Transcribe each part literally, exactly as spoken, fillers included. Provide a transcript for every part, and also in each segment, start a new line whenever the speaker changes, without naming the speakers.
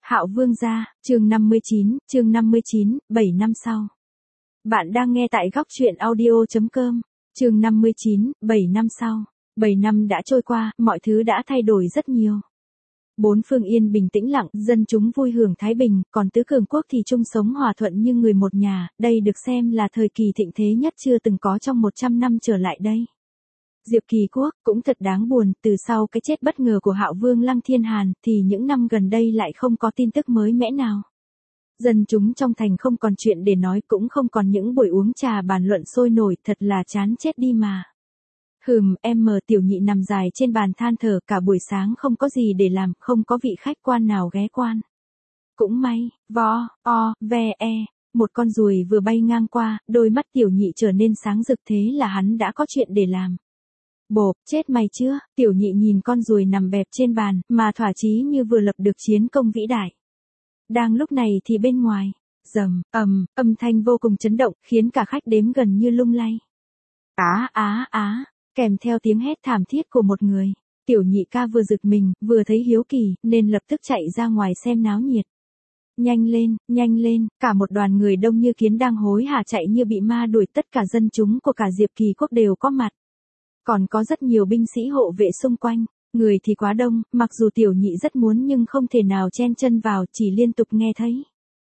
Hạo Vương gia, chương năm mươi chín, chương năm mươi chín, bảy năm sau. Bạn đang nghe tại góc truyện audio chấm com, chương năm mươi chín, bảy năm sau. bảy năm đã trôi qua, mọi thứ đã thay đổi rất nhiều. Bốn phương yên bình tĩnh lặng, dân chúng vui hưởng thái bình, còn tứ cường quốc thì chung sống hòa thuận như người một nhà, đây được xem là thời kỳ thịnh thế nhất chưa từng có trong một trăm năm trở lại đây. Diệp Kỳ Quốc cũng thật đáng buồn, từ sau cái chết bất ngờ của Hạo Vương Lăng Thiên Hàn thì những năm gần đây lại không có tin tức mới mẻ nào. Dân chúng trong thành không còn chuyện để nói, cũng không còn những buổi uống trà bàn luận sôi nổi, thật là chán chết đi mà. Hừm, em mờ Tiểu Nhị nằm dài trên bàn than thở, cả buổi sáng không có gì để làm, không có vị khách quan nào ghé quan. Cũng may, vo, o, ve, e, một con ruồi vừa bay ngang qua, đôi mắt Tiểu Nhị trở nên sáng rực, thế là hắn đã có chuyện để làm. Bộp, chết mày chưa? Tiểu Nhị nhìn con ruồi nằm bẹp trên bàn, mà thỏa chí như vừa lập được chiến công vĩ đại. Đang lúc này thì bên ngoài, rầm, ầm, âm thanh vô cùng chấn động, khiến cả khách đếm gần như lung lay. Á á á, kèm theo tiếng hét thảm thiết của một người. Tiểu Nhị ca vừa giật mình, vừa thấy hiếu kỳ, nên lập tức chạy ra ngoài xem náo nhiệt. Nhanh lên, nhanh lên, cả một đoàn người đông như kiến đang hối hả chạy như bị ma đuổi, tất cả dân chúng của cả Diệp Kỳ Quốc đều có mặt. Còn có rất nhiều binh sĩ hộ vệ xung quanh, người thì quá đông, mặc dù Tiểu Nhị rất muốn nhưng không thể nào chen chân vào, chỉ liên tục nghe thấy.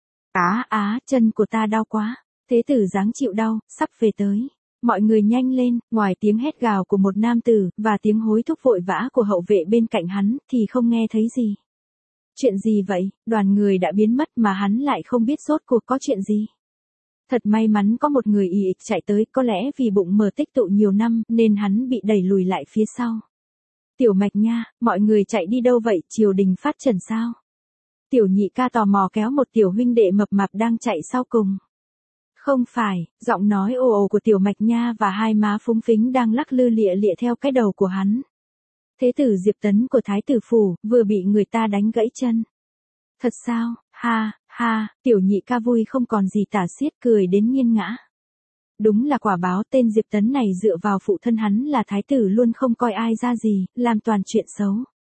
Á á, chân của ta đau quá, thế tử dáng chịu đau, sắp về tới. Mọi người nhanh lên, ngoài tiếng hét gào của một nam tử, và tiếng hối thúc vội vã của hậu vệ bên cạnh hắn, thì không nghe thấy gì. Chuyện gì vậy, đoàn người đã biến mất mà hắn lại không biết rốt cuộc có chuyện gì. Thật may mắn có một người ì ịch chạy tới, có lẽ vì bụng mờ tích tụ nhiều năm, nên hắn bị đẩy lùi lại phía sau. Tiểu Mạch nha, mọi người chạy đi đâu vậy, triều đình phát trần sao? Tiểu Nhị ca tò mò kéo một tiểu huynh đệ mập mạp đang chạy sau cùng. Không phải, giọng nói ồ ồ của Tiểu Mạch nha và hai má phúng phính đang lắc lư lịa lịa theo cái đầu của hắn. Thế tử Diệp Tấn của Thái tử phủ, vừa bị người ta đánh gãy chân. Thật sao, ha, ha, Tiểu Nhị ca vui không còn gì tả xiết, cười đến nghiêng ngã. Đúng là quả báo, tên Diệp Tấn này dựa vào phụ thân hắn là thái tử luôn không coi ai ra gì, làm toàn chuyện xấu.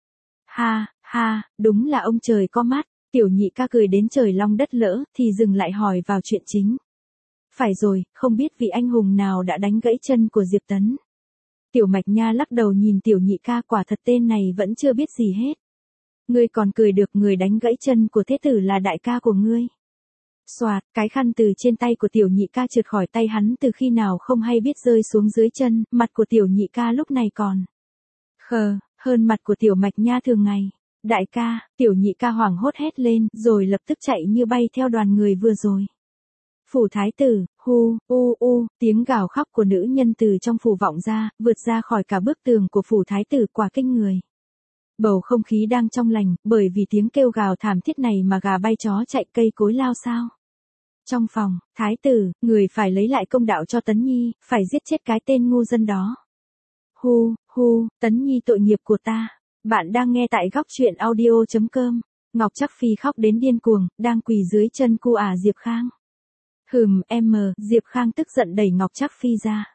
Ha, ha, đúng là ông trời có mắt, Tiểu Nhị ca cười đến trời long đất lỡ, thì dừng lại hỏi vào chuyện chính. Phải rồi, không biết vị anh hùng nào đã đánh gãy chân của Diệp Tấn. Tiểu Mạch nha lắc đầu nhìn Tiểu Nhị ca, quả thật tên này vẫn chưa biết gì hết. Ngươi còn cười được, người đánh gãy chân của thế tử là đại ca của ngươi. Xoạt, cái khăn từ trên tay của Tiểu Nhị ca trượt khỏi tay hắn từ khi nào không hay biết rơi xuống dưới chân, mặt của Tiểu Nhị ca lúc này còn khờ hơn mặt của Tiểu Mạch nha thường ngày. Đại ca, Tiểu Nhị ca hoảng hốt hét lên, rồi lập tức chạy như bay theo đoàn người vừa rồi. Phủ thái tử, hu, u u, tiếng gào khóc của nữ nhân từ trong phủ vọng ra, vượt ra khỏi cả bức tường của phủ thái tử, quả kinh người. Bầu không khí đang trong lành, bởi vì tiếng kêu gào thảm thiết này mà gà bay chó chạy, cây cối lao sao. Trong phòng, thái tử, người phải lấy lại công đạo cho Tấn Nhi, phải giết chết cái tên ngu dân đó. Hu, hu, Tấn Nhi tội nghiệp của ta. Bạn đang nghe tại góc truyện audio chấm com. Ngọc Trắc Phi khóc đến điên cuồng, đang quỳ dưới chân cu ả Diệp Khang. Hừm, em mờ, Diệp Khang tức giận đẩy Ngọc Trắc Phi ra.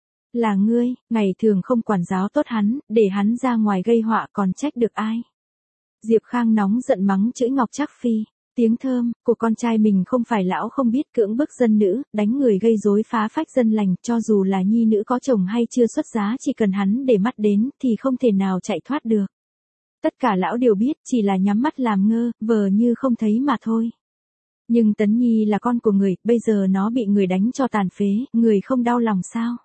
Là ngươi, ngày thường không quản giáo tốt hắn, để hắn ra ngoài gây họa còn trách được ai. Diệp Khang nóng giận mắng chửi Ngọc Trắc Phi. Tiếng thơm của con trai mình không phải lão không biết, cưỡng bức dân nữ, đánh người gây rối phá phách dân lành, cho dù là nhi nữ có chồng hay chưa xuất giá, chỉ cần hắn để mắt đến thì không thể nào chạy thoát được. Tất cả lão đều biết, chỉ là nhắm mắt làm ngơ, vờ như không thấy mà thôi. Nhưng Tấn Nhi là con của người, bây giờ nó bị người đánh cho tàn phế, người không đau lòng sao?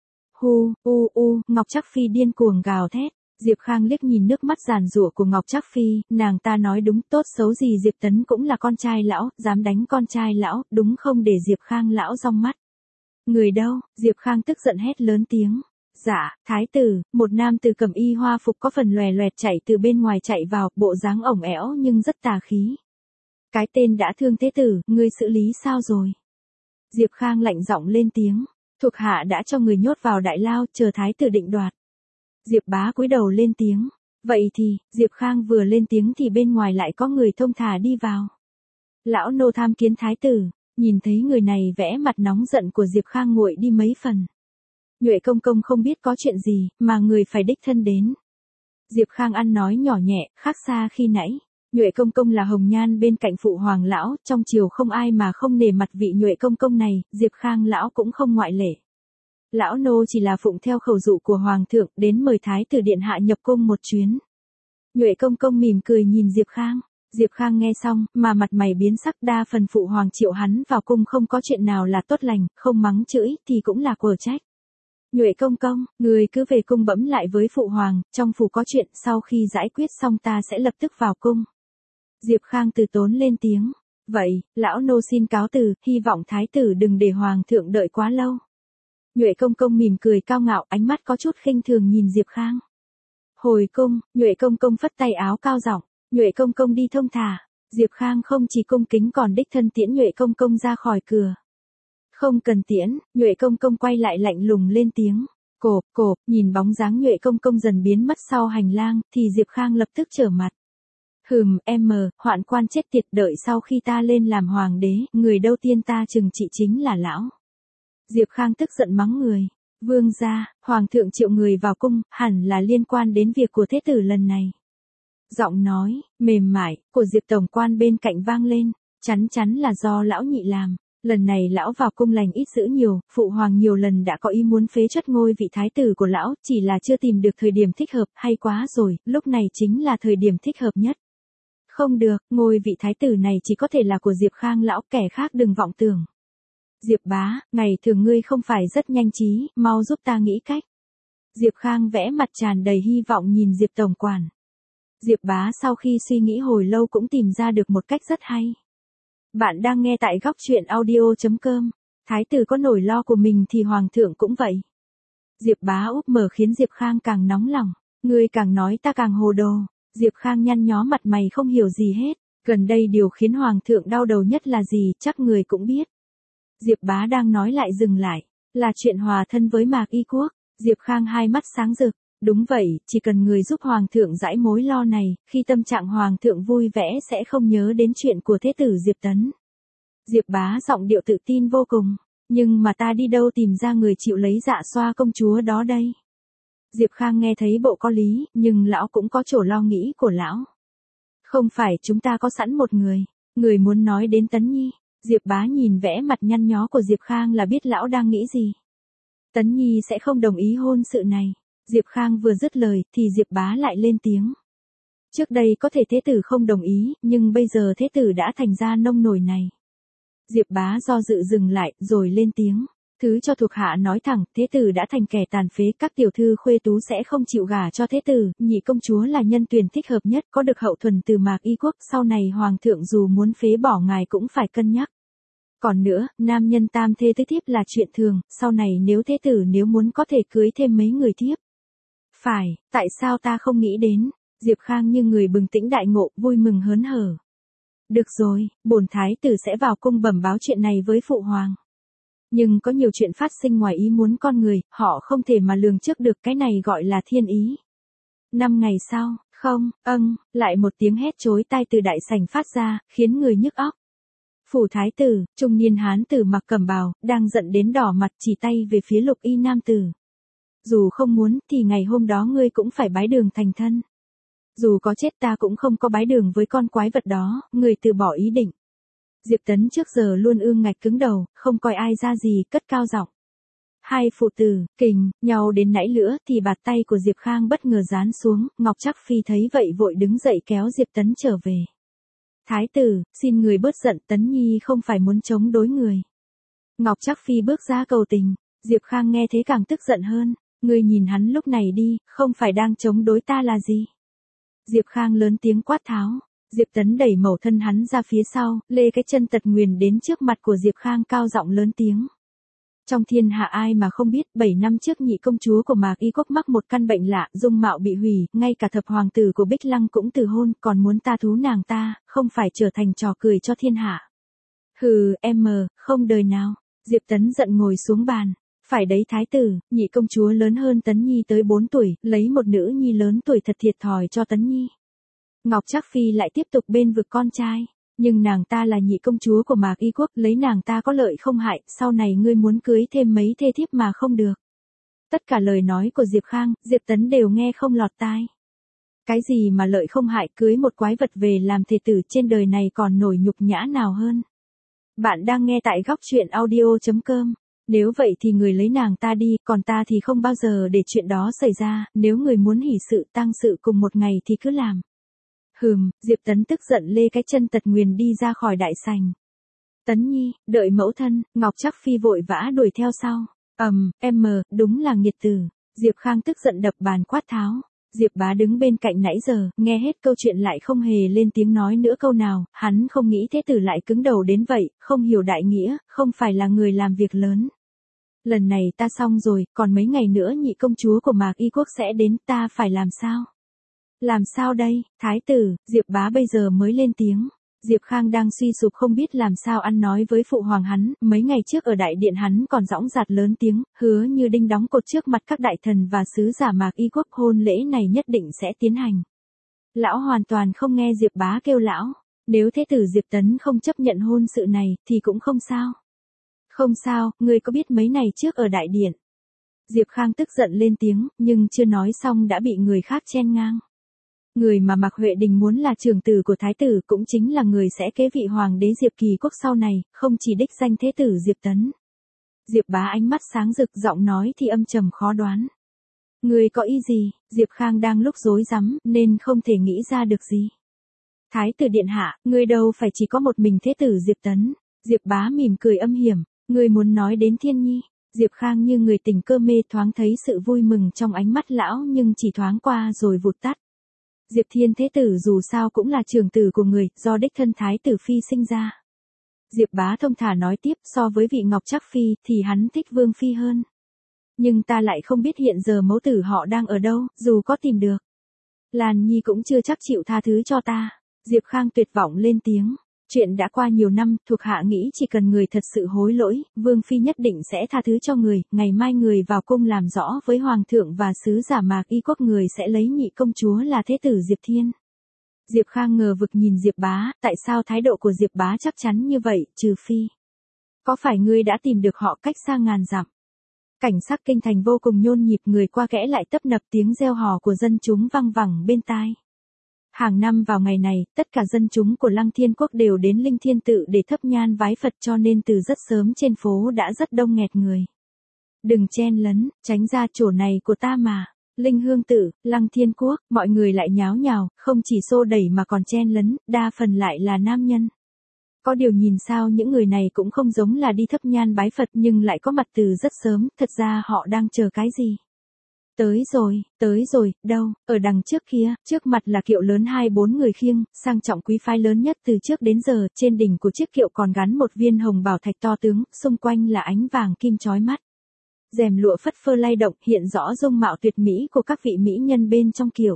Hu, u u, Ngọc Trắc Phi điên cuồng gào thét. Diệp Khang liếc nhìn nước mắt giàn giụa của Ngọc Trắc Phi, nàng ta nói đúng, tốt xấu gì Diệp Tấn cũng là con trai lão, dám đánh con trai lão, đúng không để Diệp Khang lão rong mắt. Người đâu? Diệp Khang tức giận hét lớn tiếng. Dạ, thái tử, một nam tử cầm y hoa phục có phần lòe loẹt chạy từ bên ngoài chạy vào, bộ dáng ổng ẻo nhưng rất tà khí. Cái tên đã thương thế tử, ngươi xử lý sao rồi? Diệp Khang lạnh giọng lên tiếng. Thuộc hạ đã cho người nhốt vào đại lao, chờ thái tử định đoạt. Diệp bá cúi đầu lên tiếng. Vậy thì, Diệp Khang vừa lên tiếng thì bên ngoài lại có người thông thả đi vào. Lão nô tham kiến thái tử, nhìn thấy người này vẽ mặt nóng giận của Diệp Khang nguội đi mấy phần. Nhuệ công công không biết có chuyện gì, mà người phải đích thân đến. Diệp Khang ăn nói nhỏ nhẹ, khác xa khi nãy. Nhuệ công công là hồng nhan bên cạnh phụ hoàng lão, trong triều không ai mà không nể mặt vị Nhuệ công công này, Diệp Khang lão cũng không ngoại lệ. Lão nô chỉ là phụng theo khẩu dụ của hoàng thượng, đến mời thái tử điện hạ nhập cung một chuyến. Nhuệ công công mỉm cười nhìn Diệp Khang. Diệp Khang nghe xong, mà mặt mày biến sắc, đa phần phụ hoàng triệu hắn vào cung không có chuyện nào là tốt lành, không mắng chửi thì cũng là quở trách. Nhuệ công công, người cứ về cung bẫm lại với phụ hoàng, trong phủ có chuyện, sau khi giải quyết xong ta sẽ lập tức vào cung. Diệp Khang từ tốn lên tiếng. Vậy, lão nô xin cáo từ, hy vọng thái tử đừng để hoàng thượng đợi quá lâu. Nhuệ công công mỉm cười cao ngạo, ánh mắt có chút khinh thường nhìn Diệp Khang. Hồi cung, Nhuệ công công phất tay áo cao giọng, Nhuệ công công đi thông thả. Diệp Khang không chỉ cung kính còn đích thân tiễn Nhuệ công công ra khỏi cửa. Không cần tiễn, Nhuệ công công quay lại lạnh lùng lên tiếng. Cộp, cộp, nhìn bóng dáng Nhuệ công công dần biến mất sau hành lang, thì Diệp Khang lập tức trở mặt. Hừm, em mờ, hoạn quan chết tiệt, đợi sau khi ta lên làm hoàng đế, người đầu tiên ta trừng trị chính là lão. Diệp Khang tức giận mắng người. Vương gia, hoàng thượng triệu người vào cung, hẳn là liên quan đến việc của thế tử lần này. Giọng nói, mềm mại, của Diệp tổng quan bên cạnh vang lên, chắn chắn là do lão nhị làm. Lần này lão vào cung lành ít dữ nhiều, phụ hoàng nhiều lần đã có ý muốn phế truất ngôi vị thái tử của lão, chỉ là chưa tìm được thời điểm thích hợp, hay quá rồi, lúc này chính là thời điểm thích hợp nhất. Không được, ngôi vị thái tử này chỉ có thể là của Diệp Khang lão, kẻ khác đừng vọng tưởng. Diệp bá, ngày thường ngươi không phải rất nhanh trí, mau giúp ta nghĩ cách. Diệp Khang vẽ mặt tràn đầy hy vọng nhìn Diệp tổng quản. Diệp bá sau khi suy nghĩ hồi lâu cũng tìm ra được một cách rất hay. Bạn đang nghe tại góc truyện audio chấm com. Thái tử có nỗi lo của mình thì hoàng thượng cũng vậy. Diệp bá úp mở khiến Diệp Khang càng nóng lòng. Ngươi càng nói ta càng hồ đồ. Diệp Khang nhăn nhó mặt mày không hiểu gì hết. Gần đây điều khiến hoàng thượng đau đầu nhất là gì, chắc người cũng biết. Diệp bá đang nói lại dừng lại. Là chuyện hòa thân với Mạc Y Quốc. Diệp Khang hai mắt sáng rực. Đúng vậy, chỉ cần người giúp hoàng thượng giải mối lo này, khi tâm trạng hoàng thượng vui vẻ sẽ không nhớ đến chuyện của thế tử Diệp Tấn. Diệp bá giọng điệu tự tin vô cùng. Nhưng mà ta đi đâu tìm ra người chịu lấy dạ xoa công chúa đó đây? Diệp Khang nghe thấy bộ có lý, nhưng lão cũng có chỗ lo nghĩ của lão. Không phải chúng ta có sẵn một người. Người muốn nói đến Tấn Nhi. Diệp bá nhìn vẽ mặt nhăn nhó của Diệp Khang là biết lão đang nghĩ gì. Tấn Nhi sẽ không đồng ý hôn sự này. Diệp Khang vừa dứt lời, thì Diệp bá lại lên tiếng. Trước đây có thể thế tử không đồng ý, nhưng bây giờ thế tử đã thành ra nông nổi này. Diệp bá do dự dừng lại, rồi lên tiếng. Thứ cho thuộc hạ nói thẳng, thế tử đã thành kẻ tàn phế, các tiểu thư khuê tú sẽ không chịu gả cho thế tử, nhị công chúa là nhân tuyển thích hợp nhất, có được hậu thuần từ Mạc Y Quốc, sau này hoàng thượng dù muốn phế bỏ ngài cũng phải cân nhắc. Còn nữa, nam nhân tam thê tứ thiếp là chuyện thường, sau này nếu thế tử nếu muốn có thể cưới thêm mấy người thiếp. Phải, tại sao ta không nghĩ đến? Diệp Khang như người bừng tỉnh đại ngộ, vui mừng hớn hở. Được rồi, bổn thái tử sẽ vào cung bẩm báo chuyện này với phụ hoàng. Nhưng có nhiều chuyện phát sinh ngoài ý muốn con người, họ không thể mà lường trước được, cái này gọi là thiên ý. Năm ngày sau, không, âng, lại một tiếng hét chối tai từ đại sảnh phát ra, khiến người nhức óc. Phủ thái tử, trung niên hán tử mặc cẩm bào, đang giận đến đỏ mặt chỉ tay về phía lục y nam tử. Dù không muốn thì ngày hôm đó ngươi cũng phải bái đường thành thân. Dù có chết ta cũng không có bái đường với con quái vật đó, người từ bỏ ý định. Diệp Tấn trước giờ luôn ương ngạch cứng đầu, không coi ai ra gì, cất cao giọng. Hai phụ tử, kình, nhau đến nãy lửa thì bạt tay của Diệp Khang bất ngờ giáng xuống, Ngọc Trắc Phi thấy vậy vội đứng dậy kéo Diệp Tấn trở về. Thái tử, xin người bớt giận, Tấn Nhi không phải muốn chống đối người. Ngọc Trắc Phi bước ra cầu tình, Diệp Khang nghe thế càng tức giận hơn. Ngươi nhìn hắn lúc này đi, không phải đang chống đối ta là gì? Diệp Khang lớn tiếng quát tháo. Diệp Tấn đẩy mẩu thân hắn ra phía sau, lê cái chân tật nguyền đến trước mặt của Diệp Khang cao giọng lớn tiếng. Trong thiên hạ ai mà không biết, bảy năm trước nhị công chúa của Mạc Y Quốc mắc một căn bệnh lạ, dung mạo bị hủy, ngay cả thập hoàng tử của Bích Lăng cũng từ hôn, còn muốn ta thú nàng ta, không phải trở thành trò cười cho thiên hạ. Hừ, em mờ, không đời nào. Diệp Tấn giận ngồi xuống bàn. Phải đấy thái tử, nhị công chúa lớn hơn Tấn Nhi tới bốn tuổi, lấy một nữ nhi lớn tuổi thật thiệt thòi cho Tấn Nhi. Ngọc Trắc Phi lại tiếp tục bên vực con trai. Nhưng nàng ta là nhị công chúa của Mạc Y Quốc, lấy nàng ta có lợi không hại, sau này ngươi muốn cưới thêm mấy thê thiếp mà không được. Tất cả lời nói của Diệp Khang, Diệp Tấn đều nghe không lọt tai. Cái gì mà lợi không hại, cưới một quái vật về làm thê tử trên đời này còn nổi nhục nhã nào hơn. Bạn đang nghe tại góc chuyện audio chấm com. Nếu vậy thì người lấy nàng ta đi, còn ta thì không bao giờ để chuyện đó xảy ra, nếu người muốn hỷ sự tang sự cùng một ngày thì cứ làm. Hừm, Diệp Tấn tức giận lê cái chân tật nguyền đi ra khỏi đại sảnh. Tấn Nhi, đợi mẫu thân, Ngọc Trắc Phi vội vã đuổi theo sau. Ầm, em mờ, đúng là nghiệt tử. Diệp Khang tức giận đập bàn quát tháo. Diệp Bá đứng bên cạnh nãy giờ, nghe hết câu chuyện lại không hề lên tiếng nói nữa câu nào, hắn không nghĩ thế tử lại cứng đầu đến vậy, không hiểu đại nghĩa, không phải là người làm việc lớn. Lần này ta xong rồi, còn mấy ngày nữa nhị công chúa của Mạc Y Quốc sẽ đến, ta phải làm sao? Làm sao đây, thái tử, Diệp Bá bây giờ mới lên tiếng. Diệp Khang đang suy sụp không biết làm sao ăn nói với phụ hoàng hắn, mấy ngày trước ở đại điện hắn còn dõng dạc lớn tiếng, hứa như đinh đóng cột trước mặt các đại thần và sứ giả Mạc Y Quốc hôn lễ này nhất định sẽ tiến hành. Lão hoàn toàn không nghe Diệp Bá kêu lão, nếu thế tử Diệp Tấn không chấp nhận hôn sự này thì cũng không sao. Không sao, ngươi có biết mấy ngày trước ở đại điện. Diệp Khang tức giận lên tiếng, nhưng chưa nói xong đã bị người khác chen ngang. Người mà Mạc Huệ Đình muốn là trưởng tử của thái tử cũng chính là người sẽ kế vị hoàng đế Diệp Kỳ Quốc sau này, không chỉ đích danh thế tử Diệp Tấn. Diệp Bá ánh mắt sáng rực, giọng nói thì âm trầm khó đoán. Người có ý gì? Diệp Khang đang lúc rối rắm nên không thể nghĩ ra được gì. Thái tử điện hạ, người đâu phải chỉ có một mình thế tử Diệp Tấn. Diệp Bá mỉm cười âm hiểm, người muốn nói đến Thiên Nhi. Diệp Khang như người tình cơ mê thoáng thấy sự vui mừng trong ánh mắt lão nhưng chỉ thoáng qua rồi vụt tắt. Diệp Thiên thế tử dù sao cũng là trưởng tử của người, do đích thân thái tử phi sinh ra. Diệp Bá thông thả nói tiếp, so với vị Ngọc Trắc Phi thì hắn thích Vương Phi hơn. Nhưng ta lại không biết hiện giờ mẫu tử họ đang ở đâu, dù có tìm được. Lan Nhi cũng chưa chắc chịu tha thứ cho ta. Diệp Khang tuyệt vọng lên tiếng. Chuyện đã qua nhiều năm, thuộc hạ nghĩ chỉ cần người thật sự hối lỗi, Vương Phi nhất định sẽ tha thứ cho người, ngày mai người vào cung làm rõ với Hoàng thượng và sứ giả Mạc Y Quốc người sẽ lấy nhị công chúa là thế tử Diệp Thiên. Diệp Khang ngờ vực nhìn Diệp Bá, tại sao thái độ của Diệp Bá chắc chắn như vậy, trừ phi. Có phải ngươi đã tìm được họ cách xa ngàn dặm? Cảnh sắc kinh thành vô cùng nhôn nhịp, người qua kẽ lại tấp nập, tiếng reo hò của dân chúng vang vẳng bên tai. Hàng năm vào ngày này, tất cả dân chúng của Lăng Thiên Quốc đều đến Linh Thiên Tự để thắp nhang vái Phật, cho nên từ rất sớm trên phố đã rất đông nghẹt người. Đừng chen lấn, tránh ra chỗ này của ta mà. Linh Hương Tự, Lăng Thiên Quốc, mọi người lại nháo nhào, không chỉ xô đẩy mà còn chen lấn, đa phần lại là nam nhân. Có điều nhìn sao những người này cũng không giống là đi thắp nhang bái Phật nhưng lại có mặt từ rất sớm, thật ra họ đang chờ cái gì? Tới rồi, tới rồi, đâu, ở đằng trước kia, trước mặt là kiệu lớn hai bốn người khiêng, sang trọng quý phái lớn nhất từ trước đến giờ, trên đỉnh của chiếc kiệu còn gắn một viên hồng bảo thạch to tướng, xung quanh là ánh vàng kim chói mắt. Rèm lụa phất phơ lay động, hiện rõ dung mạo tuyệt mỹ của các vị mỹ nhân bên trong kiệu.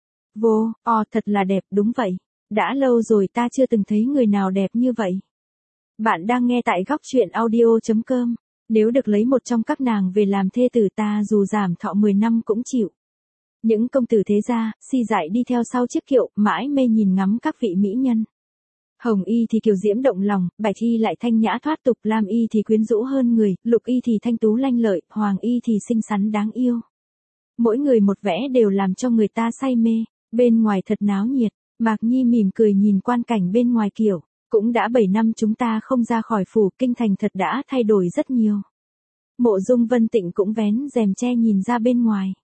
Vô, o thật là đẹp, đúng vậy. Đã lâu rồi ta chưa từng thấy người nào đẹp như vậy. Bạn đang nghe tại góc chuyện audio chấm com. Nếu được lấy một trong các nàng về làm thê tử ta dù giảm thọ mười năm cũng chịu. Những công tử thế gia, si dại đi theo sau chiếc kiệu, mãi mê nhìn ngắm các vị mỹ nhân. Hồng y thì kiều diễm động lòng, bạch y lại thanh nhã thoát tục, lam y thì quyến rũ hơn người, lục y thì thanh tú lanh lợi, hoàng y thì xinh xắn đáng yêu. Mỗi người một vẻ đều làm cho người ta say mê, bên ngoài thật náo nhiệt. Mạc Nhi mỉm cười nhìn quan cảnh bên ngoài kiệu. Cũng đã bảy năm chúng ta không ra khỏi phủ, kinh thành thật đã thay đổi rất nhiều. Mộ Dung Vân Tịnh cũng vén rèm che nhìn ra bên ngoài.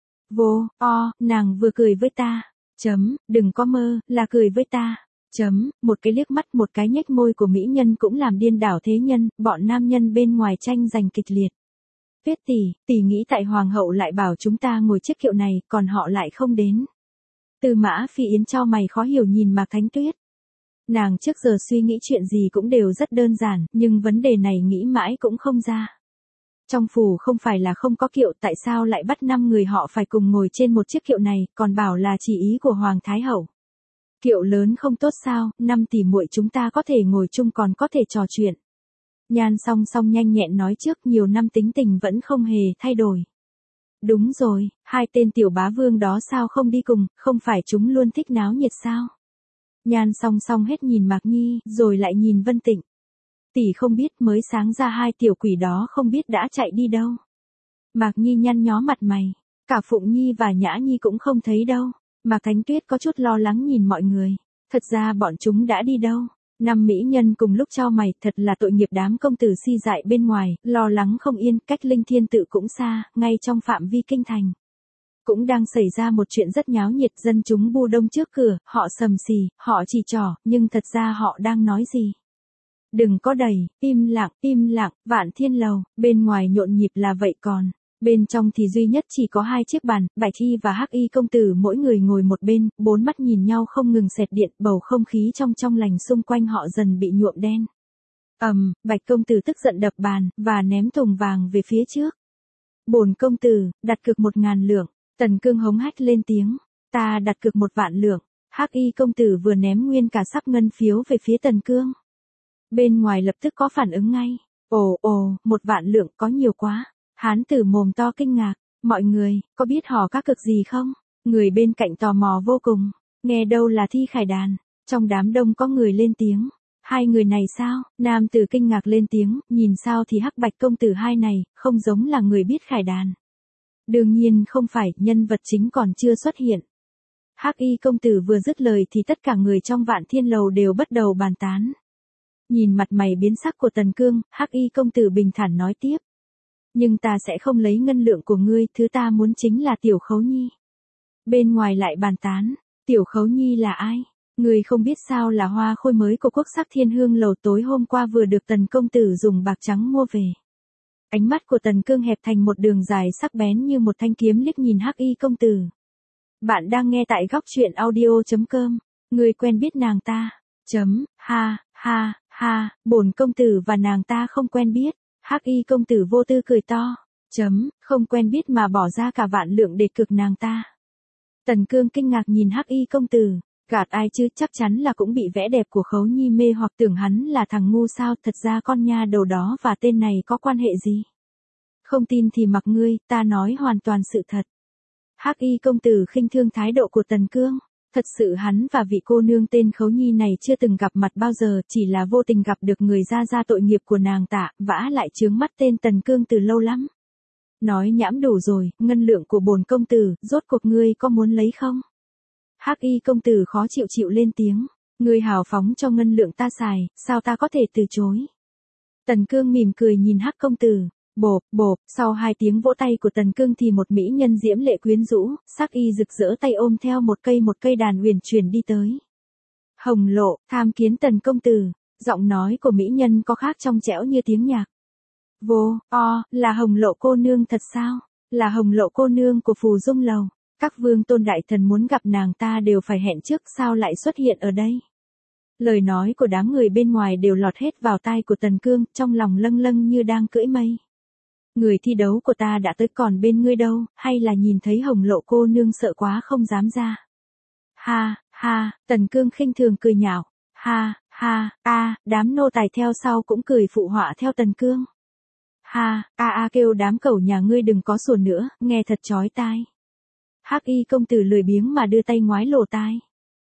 Vô, o, nàng vừa cười với ta. Chấm, đừng có mơ, là cười với ta. Chấm, một cái liếc mắt, một cái nhếch môi của mỹ nhân cũng làm điên đảo thế nhân, bọn nam nhân bên ngoài tranh giành kịch liệt. Tuyết tỷ, tỷ nghĩ tại hoàng hậu lại bảo chúng ta ngồi chiếc kiệu này, còn họ lại không đến. Tư Mã Phi Yến chau mày khó hiểu nhìn Mạc Thánh Tuyết. Nàng trước giờ suy nghĩ chuyện gì cũng đều rất đơn giản, nhưng vấn đề này nghĩ mãi cũng không ra. Trong phủ không phải là không có kiệu, tại sao lại bắt năm người họ phải cùng ngồi trên một chiếc kiệu này, còn bảo là chỉ ý của Hoàng Thái Hậu. Kiệu lớn không tốt sao, năm tỷ muội chúng ta có thể ngồi chung còn có thể trò chuyện. Nhan Song Song nhanh nhẹn nói trước, nhiều năm tính tình vẫn không hề thay đổi. Đúng rồi, hai tên tiểu bá vương đó sao không đi cùng, không phải chúng luôn thích náo nhiệt sao? Nhan Song Song hết nhìn Mạc Nhi, rồi lại nhìn Vân Tịnh. Tỷ không biết mới sáng ra hai tiểu quỷ đó không biết đã chạy đi đâu. Mạc Nhi nhăn nhó mặt mày, cả Phụng Nhi và Nhã Nhi cũng không thấy đâu. Mạc Thánh Tuyết có chút lo lắng nhìn mọi người. Thật ra bọn chúng đã đi đâu? Năm mỹ nhân cùng lúc chau mày, thật là tội nghiệp đám công tử si dại bên ngoài, lo lắng không yên, cách Linh Thiên Tự cũng xa, ngay trong phạm vi kinh thành. Cũng đang xảy ra một chuyện rất nháo nhiệt, dân chúng bu đông trước cửa, họ sầm xì, họ chỉ trỏ, nhưng thật ra họ đang nói gì? Đừng có đẩy, im lặng, im lặng, Vạn Thiên Lầu, bên ngoài nhộn nhịp là vậy còn. Bên trong thì duy nhất chỉ có hai chiếc bàn, Bạch Y và Hắc Y công tử mỗi người ngồi một bên, bốn mắt nhìn nhau không ngừng xẹt điện, bầu không khí trong trong lành xung quanh họ dần bị nhuộm đen. Ầm, um, Bạch công tử tức giận đập bàn, và ném thùng vàng về phía trước. Bổn công tử, đặt cược một ngàn lượng, Tần Cương hống hách lên tiếng, ta đặt cược một vạn lượng, Hắc Y công tử vừa ném nguyên cả sắp ngân phiếu về phía Tần Cương. Bên ngoài lập tức có phản ứng ngay, ồ ồ, một vạn lượng có nhiều quá. Hán tử mồm to kinh ngạc, mọi người, có biết họ các cực gì không? Người bên cạnh tò mò vô cùng, nghe đâu là thi khải đàn, trong đám đông có người lên tiếng, hai người này sao? Nam tử kinh ngạc lên tiếng, nhìn sao thì Hắc Bạch công tử hai này, không giống là người biết khải đàn. Đương nhiên không phải, nhân vật chính còn chưa xuất hiện. Hắc Y công tử vừa dứt lời thì tất cả người trong Vạn Thiên Lầu đều bắt đầu bàn tán. Nhìn mặt mày biến sắc của Tần Cương, Hắc Y công tử bình thản nói tiếp. Nhưng ta sẽ không lấy ngân lượng của ngươi, thứ ta muốn chính là Tiểu Khấu Nhi. Bên ngoài lại bàn tán, Tiểu Khấu Nhi là ai? Ngươi không biết sao, là hoa khôi mới của Quốc Sắc Thiên Hương Lầu, tối hôm qua vừa được Tần công tử dùng bạc trắng mua về. Ánh mắt của Tần Cương hẹp thành một đường dài sắc bén như một thanh kiếm liếc nhìn Hắc Y công tử. Bạn đang nghe tại góc truyện audio chấm com. Ngươi quen biết nàng ta? Chấm, ha, ha, ha, bổn công tử và nàng ta không quen biết. Hắc Y công tử vô tư cười to, chấm, không quen biết mà bỏ ra cả vạn lượng để cược nàng ta. Tần Cương kinh ngạc nhìn Hắc Y công tử, gạt ai chứ, chắc chắn là cũng bị vẻ đẹp của Khấu Nhi mê hoặc, tưởng hắn là thằng ngu sao, thật ra con nha đầu đó và tên này có quan hệ gì? Không tin thì mặc ngươi, ta nói hoàn toàn sự thật. Hắc Y công tử khinh thương thái độ của Tần Cương. Thật sự hắn và vị cô nương tên Khấu Nhi này chưa từng gặp mặt bao giờ, chỉ là vô tình gặp được người ra ra tội nghiệp của nàng ta, vả lại chướng mắt tên Tần Cương từ lâu lắm. Nói nhảm đủ rồi, ngân lượng của bổn công tử, rốt cuộc ngươi có muốn lấy không? Hắc Y công tử khó chịu chịu lên tiếng, ngươi hào phóng cho ngân lượng ta xài, sao ta có thể từ chối? Tần Cương mỉm cười nhìn Hắc công tử. Bộp, bộp, sau hai tiếng vỗ tay của Tần Cương thì một mỹ nhân diễm lệ quyến rũ, sắc y rực rỡ tay ôm theo một cây một cây đàn huyền chuyển đi tới. Hồng Lộ, tham kiến Tần công tử, giọng nói của mỹ nhân có khác trong trẻo như tiếng nhạc. Vô, o, là Hồng Lộ cô nương thật sao? Là Hồng Lộ cô nương của Phù Dung Lầu. Các vương tôn đại thần muốn gặp nàng ta đều phải hẹn trước, sao lại xuất hiện ở đây? Lời nói của đám người bên ngoài đều lọt hết vào tai của Tần Cương, trong lòng lâng lâng như đang cưỡi mây. Người thi đấu của ta đã tới, còn bên ngươi đâu, hay là nhìn thấy Hồng Lộ cô nương sợ quá không dám ra? Ha, ha, Tần Cương khinh thường cười nhạo. Ha, ha, a, đám nô tài theo sau cũng cười phụ họa theo Tần Cương. Ha, a a kêu đám cẩu nhà ngươi đừng có sủa nữa, nghe thật chói tai. Hắc Y công tử lười biếng mà đưa tay ngoái lỗ tai.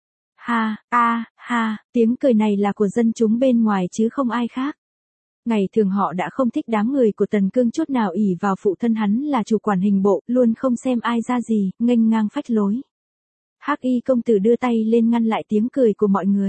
Ha, a, ha, tiếng cười này là của dân chúng bên ngoài chứ không ai khác. Ngày thường họ đã không thích đám người của Tần Cương chút nào, ỷ vào phụ thân hắn là chủ quản hình bộ, luôn không xem ai ra gì, nghênh ngang phách lối. Hắc Y công tử đưa tay lên ngăn lại tiếng cười của mọi người.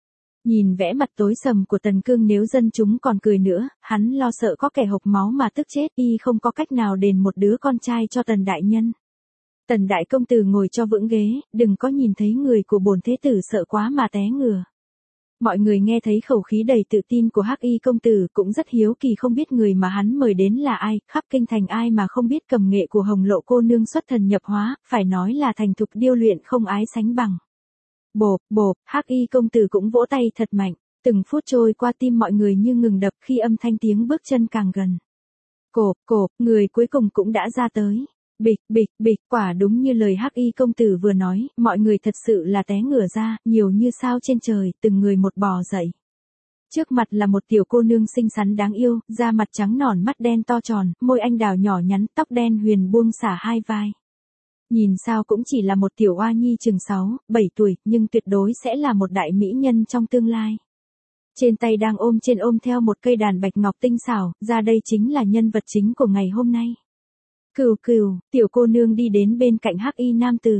Nhìn vẻ mặt tối sầm của Tần Cương, nếu dân chúng còn cười nữa, hắn lo sợ có kẻ hộc máu mà tức chết, y không có cách nào đền một đứa con trai cho Tần đại nhân. Tần đại công tử ngồi cho vững ghế, đừng có nhìn thấy người của bổn thế tử sợ quá mà té ngửa. Mọi người nghe thấy khẩu khí đầy tự tin của Hắc Y công tử cũng rất hiếu kỳ, không biết người mà hắn mời đến là ai, khắp kinh thành ai mà không biết cầm nghệ của Hồng Lộ cô nương xuất thần nhập hóa, phải nói là thành thục điêu luyện không ái sánh bằng. Bộp, bộp, Hắc Y công tử cũng vỗ tay thật mạnh, từng phút trôi qua tim mọi người như ngừng đập khi âm thanh tiếng bước chân càng gần. Cộp, cộp, người cuối cùng cũng đã ra tới. Bịch, bịch, bịch, quả đúng như lời Hắc Y công tử vừa nói, mọi người thật sự là té ngửa ra, nhiều như sao trên trời, từng người một bò dậy. Trước mặt là một tiểu cô nương xinh xắn đáng yêu, da mặt trắng nõn, mắt đen to tròn, môi anh đào nhỏ nhắn, tóc đen huyền buông xả hai vai. Nhìn sao cũng chỉ là một tiểu oa nhi chừng sáu, bảy tuổi, nhưng tuyệt đối sẽ là một đại mỹ nhân trong tương lai. Trên tay đang ôm trên ôm theo một cây đàn bạch ngọc tinh xảo, ra đây chính là nhân vật chính của ngày hôm nay. Cừu cừu, tiểu cô nương đi đến bên cạnh Hắc Y nam tử,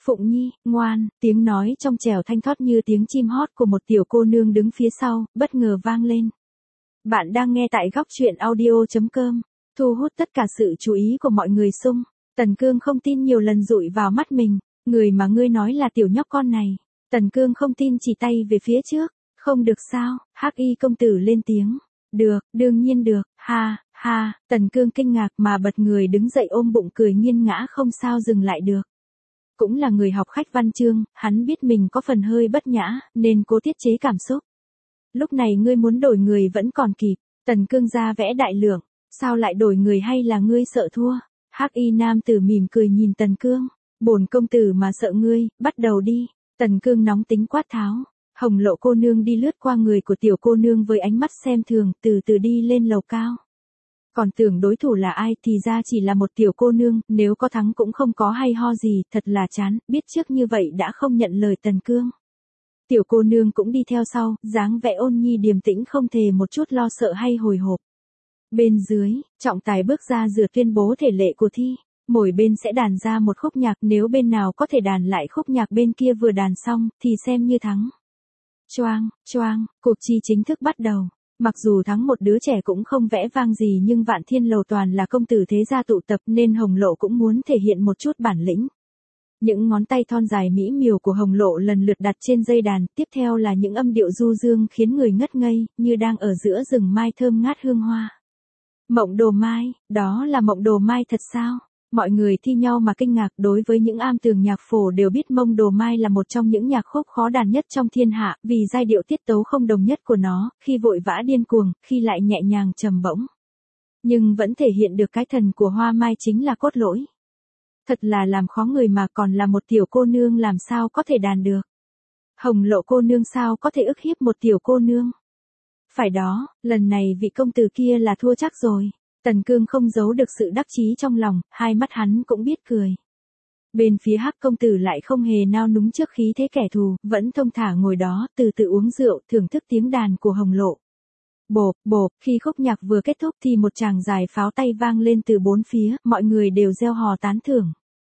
Phụng Nhi, ngoan, tiếng nói trong trẻo thanh thoát như tiếng chim hót của một tiểu cô nương đứng phía sau, bất ngờ vang lên. Bạn đang nghe tại góc truyện audio.com, thu hút tất cả sự chú ý của mọi người xung. Tần Cương không tin nhiều lần dụi vào mắt mình, người mà ngươi nói là tiểu nhóc con này. Tần Cương không tin chỉ tay về phía trước, không được sao, Hắc Y công tử lên tiếng. Được, đương nhiên được, ha, ha, Tần Cương kinh ngạc mà bật người đứng dậy ôm bụng cười nghiêng ngã không sao dừng lại được. Cũng là người học khách văn chương, hắn biết mình có phần hơi bất nhã, nên cố tiết chế cảm xúc. Lúc này ngươi muốn đổi người vẫn còn kịp, Tần Cương ra vẽ đại lượng, sao lại đổi người hay là ngươi sợ thua? Hắc Y nam tử mỉm cười nhìn Tần Cương, bổn công tử mà sợ ngươi, bắt đầu đi. Tần Cương nóng tính quát tháo. Hồng Lộ cô nương đi lướt qua người của tiểu cô nương với ánh mắt xem thường, từ từ đi lên lầu cao. Còn tưởng đối thủ là ai thì ra chỉ là một tiểu cô nương, nếu có thắng cũng không có hay ho gì, thật là chán, biết trước như vậy đã không nhận lời Tần Cương. Tiểu cô nương cũng đi theo sau, dáng vẻ ôn nhi điềm tĩnh không hề một chút lo sợ hay hồi hộp. Bên dưới, trọng tài bước ra rửa tuyên bố thể lệ của thi. Mỗi bên sẽ đàn ra một khúc nhạc, nếu bên nào có thể đàn lại khúc nhạc bên kia vừa đàn xong, thì xem như thắng. Choang, choang, cuộc thi chính thức bắt đầu. Mặc dù thắng một đứa trẻ cũng không vẽ vang gì nhưng Vạn Thiên Lầu toàn là công tử thế gia tụ tập nên Hồng Lộ cũng muốn thể hiện một chút bản lĩnh. Những ngón tay thon dài mỹ miều của Hồng Lộ lần lượt đặt trên dây đàn, tiếp theo là những âm điệu du dương khiến người ngất ngây, như đang ở giữa rừng mai thơm ngát hương hoa. Mộng Đồ Mai, đó là Mộng Đồ Mai thật sao? Mọi người thi nhau mà kinh ngạc, đối với những am tường nhạc phổ đều biết Mộng Đồ Mai là một trong những nhạc khúc khó đàn nhất trong thiên hạ, vì giai điệu tiết tấu không đồng nhất của nó, khi vội vã điên cuồng, khi lại nhẹ nhàng trầm bổng. Nhưng vẫn thể hiện được cái thần của Hoa Mai chính là cốt lõi. Thật là làm khó người mà còn là một tiểu cô nương làm sao có thể đàn được. Hồng Lộ cô nương sao có thể ức hiếp một tiểu cô nương. Phải đó, lần này vị công tử kia là thua chắc rồi. Tần Cương không giấu được sự đắc chí trong lòng, hai mắt hắn cũng biết cười. Bên phía Hắc công tử lại không hề nao núng trước khí thế kẻ thù, vẫn thông thả ngồi đó, từ từ uống rượu, thưởng thức tiếng đàn của Hồng Lộ. Bộp, bộp, khi khúc nhạc vừa kết thúc thì một tràng dài pháo tay vang lên từ bốn phía, mọi người đều reo hò tán thưởng.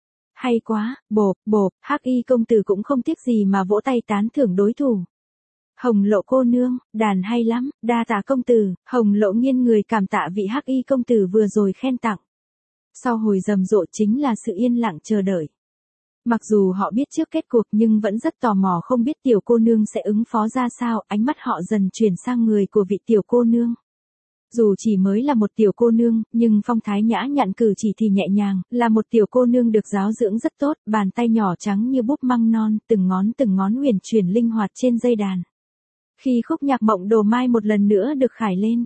Hay quá, bộp, bộp, Hắc Y công tử cũng không tiếc gì mà vỗ tay tán thưởng đối thủ. Hồng Lộ cô nương, đàn hay lắm, đa tạ công tử. Hồng Lộ nghiêng người cảm tạ vị Hắc Y công tử vừa rồi khen tặng. Sau hồi rầm rộ chính là sự yên lặng chờ đợi. Mặc dù họ biết trước kết cuộc nhưng vẫn rất tò mò không biết tiểu cô nương sẽ ứng phó ra sao, ánh mắt họ dần chuyển sang người của vị tiểu cô nương. Dù chỉ mới là một tiểu cô nương, nhưng phong thái nhã nhặn cử chỉ thì nhẹ nhàng, là một tiểu cô nương được giáo dưỡng rất tốt, bàn tay nhỏ trắng như búp măng non, từng ngón từng ngón huyền chuyển linh hoạt trên dây đàn. Khi khúc nhạc Mộng Đồ Mai một lần nữa được khải lên.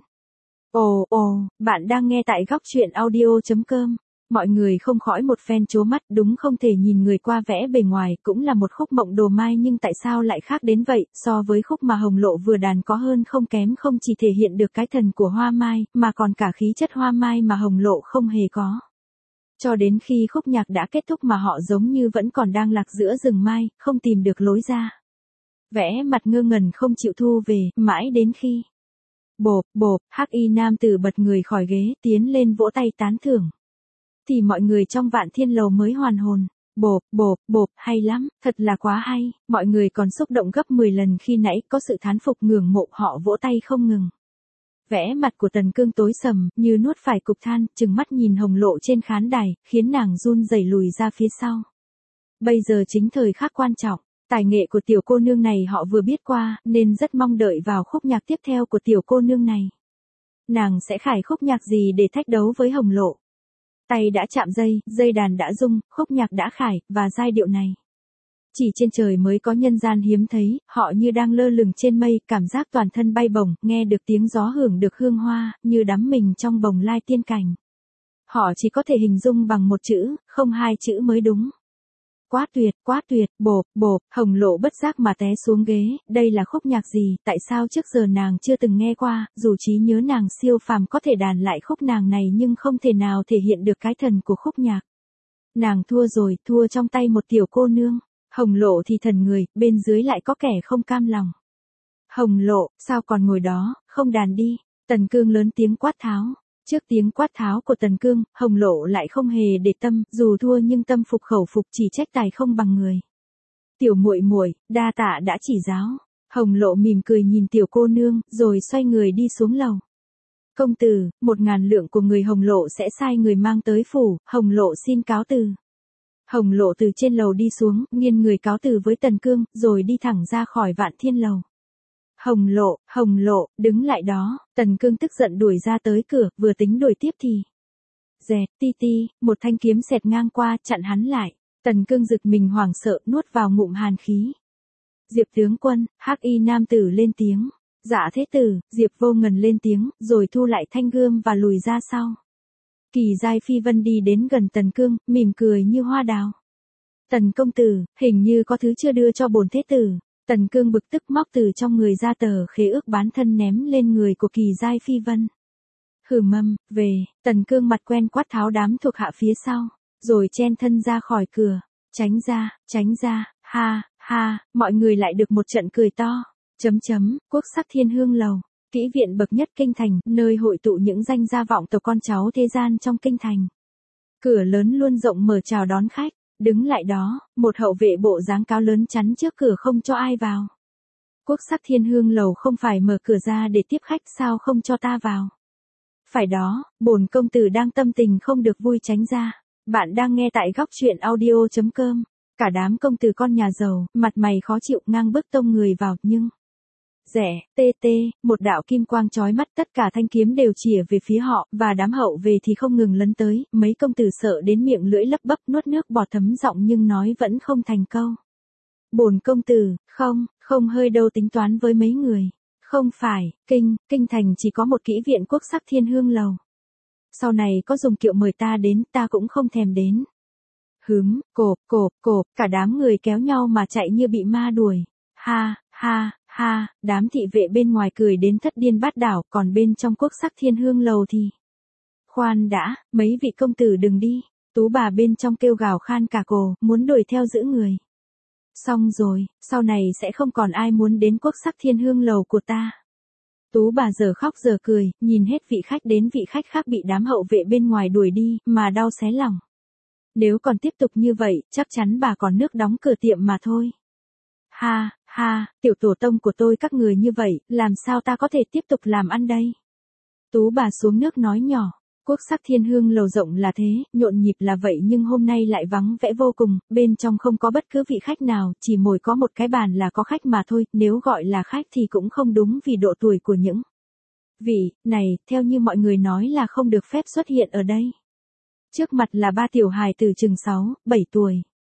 Ồ, ồ, bạn đang nghe tại góc truyện audio.com. Mọi người không khỏi một phen trố mắt, đúng không thể nhìn người qua vẽ bề ngoài, cũng là một khúc Mộng Đồ Mai nhưng tại sao lại khác đến vậy, so với khúc mà Hồng Lộ vừa đàn có hơn không kém, không chỉ thể hiện được cái thần của Hoa Mai, mà còn cả khí chất Hoa Mai mà Hồng Lộ không hề có. Cho đến khi khúc nhạc đã kết thúc mà họ giống như vẫn còn đang lạc giữa rừng mai, không tìm được lối ra. Vẽ mặt ngơ ngẩn không chịu thu về, mãi đến khi bộp, bộp, Hắc Y nam tử bật người khỏi ghế, tiến lên vỗ tay tán thưởng. Thì mọi người trong Vạn Thiên Lầu mới hoàn hồn. Bộp, bộp, bộp, hay lắm, thật là quá hay. Mọi người còn xúc động gấp mười lần khi nãy, có sự thán phục ngưỡng mộ, họ vỗ tay không ngừng. Vẽ mặt của Tần Cương tối sầm, như nuốt phải cục than, trừng mắt nhìn Hồng Lộ trên khán đài, khiến nàng run rẩy lùi ra phía sau. Bây giờ chính thời khắc quan trọng. Tài nghệ của tiểu cô nương này họ vừa biết qua, nên rất mong đợi vào khúc nhạc tiếp theo của tiểu cô nương này. Nàng sẽ khải khúc nhạc gì để thách đấu với Hồng Lộ? Tay đã chạm dây, dây đàn đã rung, khúc nhạc đã khải, và giai điệu này. Chỉ trên trời mới có nhân gian hiếm thấy, họ như đang lơ lửng trên mây, cảm giác toàn thân bay bổng, nghe được tiếng gió hưởng được hương hoa, như đắm mình trong bồng lai tiên cảnh. Họ chỉ có thể hình dung bằng một chữ, không hai chữ mới đúng. Quá tuyệt, quá tuyệt, bộp, bộp, Hồng Lộ bất giác mà té xuống ghế, đây là khúc nhạc gì, tại sao trước giờ nàng chưa từng nghe qua, dù trí nhớ nàng siêu phàm có thể đàn lại khúc nàng này nhưng không thể nào thể hiện được cái thần của khúc nhạc. Nàng thua rồi, thua trong tay một tiểu cô nương. Hồng Lộ thì thần người, bên dưới lại có kẻ không cam lòng. Hồng Lộ, sao còn ngồi đó, không đàn đi. Tần Cương lớn tiếng quát tháo. Trước tiếng quát tháo của Tần Cương, Hồng Lộ lại không hề để tâm, dù thua nhưng tâm phục khẩu phục, chỉ trách tài không bằng người. Tiểu muội muội, đa tạ đã chỉ giáo. Hồng Lộ mỉm cười nhìn tiểu cô nương, rồi xoay người đi xuống lầu. Công tử, một ngàn lượng của người Hồng Lộ sẽ sai người mang tới phủ, Hồng Lộ xin cáo từ. Hồng Lộ từ trên lầu đi xuống, nghiêng người cáo từ với Tần Cương, rồi đi thẳng ra khỏi Vạn Thiên lầu. Hồng Lộ, Hồng Lộ, đứng lại đó. Tần Cương tức giận đuổi ra tới cửa, vừa tính đuổi tiếp thì dẹt, ti ti, một thanh kiếm xẹt ngang qua, chặn hắn lại. Tần Cương giật mình hoảng sợ, nuốt vào ngụm hàn khí. Diệp tướng quân, hắc y nam tử lên tiếng. Dạ thế tử, Diệp Vô Ngần lên tiếng, rồi thu lại thanh gươm và lùi ra sau. Kỳ Giai Phi Vân đi đến gần Tần Cương, mỉm cười như hoa đào. Tần công tử, hình như có thứ chưa đưa cho bổn thế tử. Tần Cương bực tức móc từ trong người ra tờ khế ước bán thân ném lên người của Kỳ Giai Phi Vân. Hừ mâm, về. Tần Cương mặt quen quát tháo đám thuộc hạ phía sau, rồi chen thân ra khỏi cửa. Tránh ra, tránh ra, ha, ha, mọi người lại được một trận cười to. Chấm chấm, Quốc sắc Thiên Hương lầu, kỹ viện bậc nhất kinh thành, nơi hội tụ những danh gia vọng tộc con cháu thế gian trong kinh thành. Cửa lớn luôn rộng mở chào đón khách. Đứng lại đó, một hậu vệ bộ dáng cao lớn chắn trước cửa không cho ai vào. Quốc sắc Thiên Hương lầu không phải mở cửa ra để tiếp khách, sao không cho ta vào? Phải đó, bổn công tử đang tâm tình không được vui, tránh ra. Bạn đang nghe tại góc truyện audio chấm com. Cả đám công tử con nhà giàu, mặt mày khó chịu ngang bước tông người vào, nhưng rẻ, tê tê, một đạo kim quang chói mắt, tất cả thanh kiếm đều chìa về phía họ, và đám hậu về thì không ngừng lấn tới, mấy công tử sợ đến miệng lưỡi lấp bấp nuốt nước bọt thấm giọng nhưng nói vẫn không thành câu. Bổn công tử, không, không hơi đâu tính toán với mấy người. Không phải, kinh, kinh thành chỉ có một kỹ viện Quốc sắc Thiên Hương lầu. Sau này có dùng kiệu mời ta đến, ta cũng không thèm đến. Hứm, cộp, cộp, cộp, cả đám người kéo nhau mà chạy như bị ma đuổi. Ha, ha. Ha, đám thị vệ bên ngoài cười đến thất điên bát đảo, còn bên trong Quốc sắc Thiên Hương lầu thì khoan đã, mấy vị công tử đừng đi. Tú bà bên trong kêu gào khan cả cổ, muốn đuổi theo giữ người. Xong rồi, sau này sẽ không còn ai muốn đến Quốc sắc Thiên Hương lầu của ta. Tú bà giờ khóc giờ cười, nhìn hết vị khách đến vị khách khác bị đám hậu vệ bên ngoài đuổi đi, mà đau xé lòng. Nếu còn tiếp tục như vậy, chắc chắn bà còn nước đóng cửa tiệm mà thôi. Ha, ha, tiểu tổ tông của tôi các người như vậy, làm sao ta có thể tiếp tục làm ăn đây? Tú bà xuống nước nói nhỏ, Quốc sắc Thiên Hương lầu rộng là thế, nhộn nhịp là vậy nhưng hôm nay lại vắng vẻ vô cùng, bên trong không có bất cứ vị khách nào, chỉ ngồi có một cái bàn là có khách mà thôi, nếu gọi là khách thì cũng không đúng vì độ tuổi của những vị này, theo như mọi người nói là không được phép xuất hiện ở đây. Trước mặt là ba tiểu hài từ chừng sáu, bảy tuổi.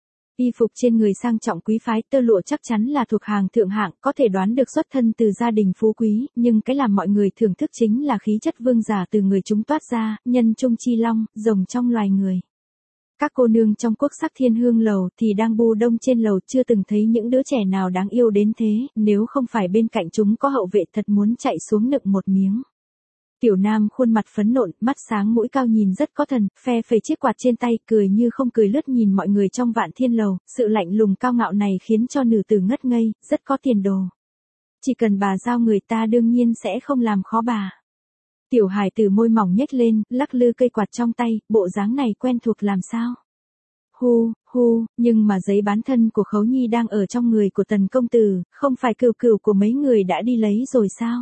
Y phục trên người sang trọng quý phái, tơ lụa chắc chắn là thuộc hàng thượng hạng, có thể đoán được xuất thân từ gia đình phú quý, nhưng cái làm mọi người thưởng thức chính là khí chất vương giả từ người chúng toát ra, nhân trung chi long, rồng trong loài người. Các cô nương trong Quốc sắc Thiên Hương lầu thì đang bu đông trên lầu, chưa từng thấy những đứa trẻ nào đáng yêu đến thế, nếu không phải bên cạnh chúng có hậu vệ thật muốn chạy xuống nựng một miếng. Tiểu Nam khuôn mặt phấn nộn, mắt sáng mũi cao nhìn rất có thần, phe phẩy chiếc quạt trên tay, cười như không cười lướt nhìn mọi người trong Vạn Thiên lầu, sự lạnh lùng cao ngạo này khiến cho nữ tử ngất ngây, rất có tiền đồ. Chỉ cần bà giao người ta đương nhiên sẽ không làm khó bà. Tiểu hài tử môi mỏng nhếch lên, lắc lư cây quạt trong tay, bộ dáng này quen thuộc làm sao? Hu, hu, nhưng mà giấy bán thân của Khấu Nhi đang ở trong người của Tần công tử, không phải cừu cừu của mấy người đã đi lấy rồi sao?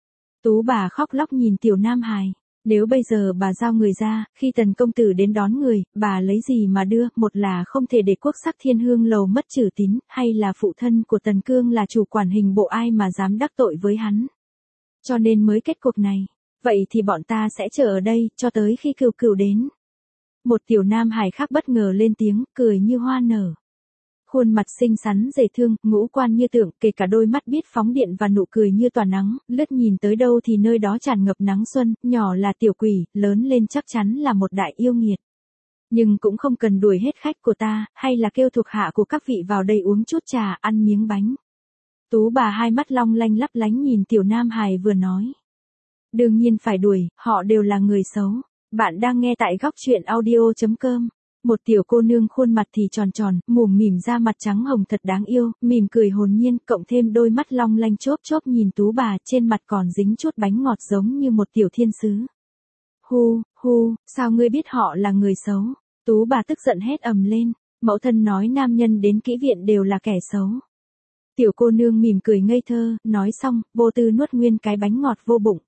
Tú bà khóc lóc nhìn Tiểu Nam hài. Nếu bây giờ bà giao người ra, khi Tần công tử đến đón người, bà lấy gì mà đưa, một là không thể để Quốc sắc Thiên Hương lầu mất chữ tín, hay là phụ thân của Tần Cương là chủ quản hình bộ, ai mà dám đắc tội với hắn. Cho nên mới kết cục này. Vậy thì bọn ta sẽ chờ ở đây, cho tới khi cừu cừu đến. Một tiểu nam hài khác bất ngờ lên tiếng, cười như hoa nở. Khuôn mặt xinh xắn dễ thương, ngũ quan như tượng, kể cả đôi mắt biết phóng điện và nụ cười như tỏa nắng, lướt nhìn tới đâu thì nơi đó tràn ngập nắng xuân, nhỏ là tiểu quỷ, lớn lên chắc chắn là một đại yêu nghiệt. Nhưng cũng không cần đuổi hết khách của ta, hay là kêu thuộc hạ của các vị vào đây uống chút trà, ăn miếng bánh. Tú bà hai mắt long lanh lấp lánh nhìn tiểu nam hài vừa nói. Đương nhiên phải đuổi, họ đều là người xấu. Bạn đang nghe tại góc truyện audio chấm com. Một tiểu cô nương khuôn mặt thì tròn tròn, mồm mỉm da mặt trắng hồng thật đáng yêu, mỉm cười hồn nhiên, cộng thêm đôi mắt long lanh chốp chốp nhìn Tú bà, trên mặt còn dính chút bánh ngọt giống như một tiểu thiên sứ. Hu, hu, sao ngươi biết họ là người xấu? Tú bà tức giận hét ầm lên, mẫu thân nói nam nhân đến kỹ viện đều là kẻ xấu. Tiểu cô nương mỉm cười ngây thơ, nói xong, vô tư nuốt nguyên cái bánh ngọt vô bụng.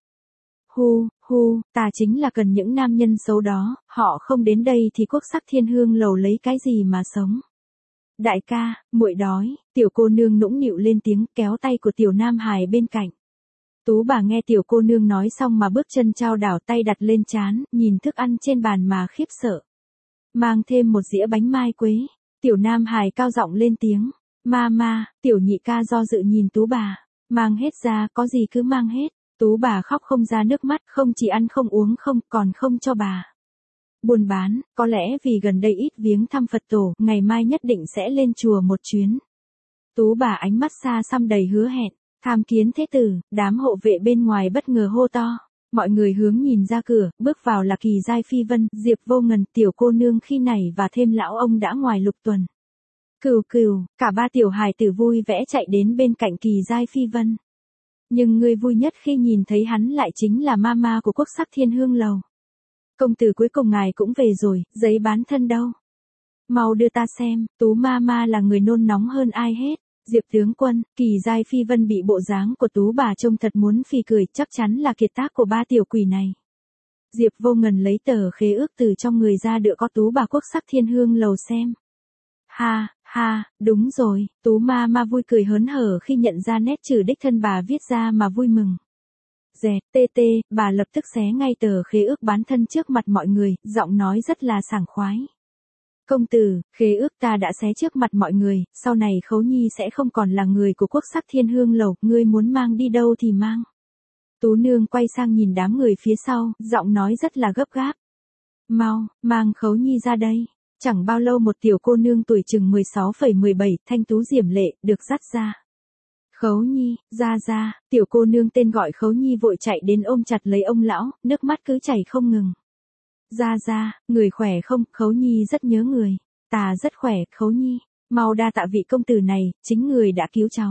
Hu, hu, ta chính là cần những nam nhân xấu đó, họ không đến đây thì quốc sắc thiên hương lầu lấy cái gì mà sống. Đại ca, muội đói, tiểu cô nương nũng nịu lên tiếng kéo tay của tiểu nam hài bên cạnh. Tú bà nghe tiểu cô nương nói xong mà bước chân chao đảo tay đặt lên trán, nhìn thức ăn trên bàn mà khiếp sợ. Mang thêm một dĩa bánh mai quế, tiểu nam hài cao giọng lên tiếng. Ma ma, tiểu nhị ca do dự nhìn tú bà, mang hết ra, có gì cứ mang hết. Tú bà khóc không ra nước mắt, không chỉ ăn không uống không, còn không cho bà buôn bán, có lẽ vì gần đây ít viếng thăm Phật tổ, ngày mai nhất định sẽ lên chùa một chuyến. Tú bà ánh mắt xa xăm đầy hứa hẹn, tham kiến thế tử, đám hộ vệ bên ngoài bất ngờ hô to. Mọi người hướng nhìn ra cửa, bước vào là Kỳ Giai Phi Vân, Diệp Vô Ngần, tiểu cô nương khi này và thêm lão ông đã ngoài lục tuần. Cừu cừu, cả ba tiểu hài tử vui vẻ chạy đến bên cạnh Kỳ Giai Phi Vân. Nhưng người vui nhất khi nhìn thấy hắn lại chính là mama của quốc sắc thiên hương lầu. Công tử cuối cùng ngài cũng về rồi, giấy bán thân đâu? Mau đưa ta xem, Tú mama là người nôn nóng hơn ai hết. Diệp tướng quân, Kỳ Giai Phi Vân bị bộ dáng của Tú bà trông thật muốn phì cười, chắc chắn là kiệt tác của ba tiểu quỷ này. Diệp Vô Ngần lấy tờ khế ước từ trong người ra đựa có Tú bà quốc sắc thiên hương lầu xem. Ha, ha, đúng rồi, Tú ma ma vui cười hớn hở khi nhận ra nét chữ đích thân bà viết ra mà vui mừng. Dẹt, tê tê, bà lập tức xé ngay tờ khế ước bán thân trước mặt mọi người, giọng nói rất là sảng khoái. Công tử, khế ước ta đã xé trước mặt mọi người, sau này Khấu Nhi sẽ không còn là người của quốc sắc thiên hương lầu, ngươi muốn mang đi đâu thì mang. Tú nương quay sang nhìn đám người phía sau, giọng nói rất là gấp gáp. Mau, mang Khấu Nhi ra đây. Chẳng bao lâu một tiểu cô nương tuổi chừng mười sáu phẩy mười bảy, thanh tú diễm lệ, được dắt ra. Khấu Nhi, ra ra, tiểu cô nương tên gọi Khấu Nhi vội chạy đến ôm chặt lấy ông lão, nước mắt cứ chảy không ngừng. Ra ra, người khỏe không? Khấu Nhi rất nhớ người. Ta rất khỏe, Khấu Nhi. Mau đa tạ vị công tử này, chính người đã cứu cháu.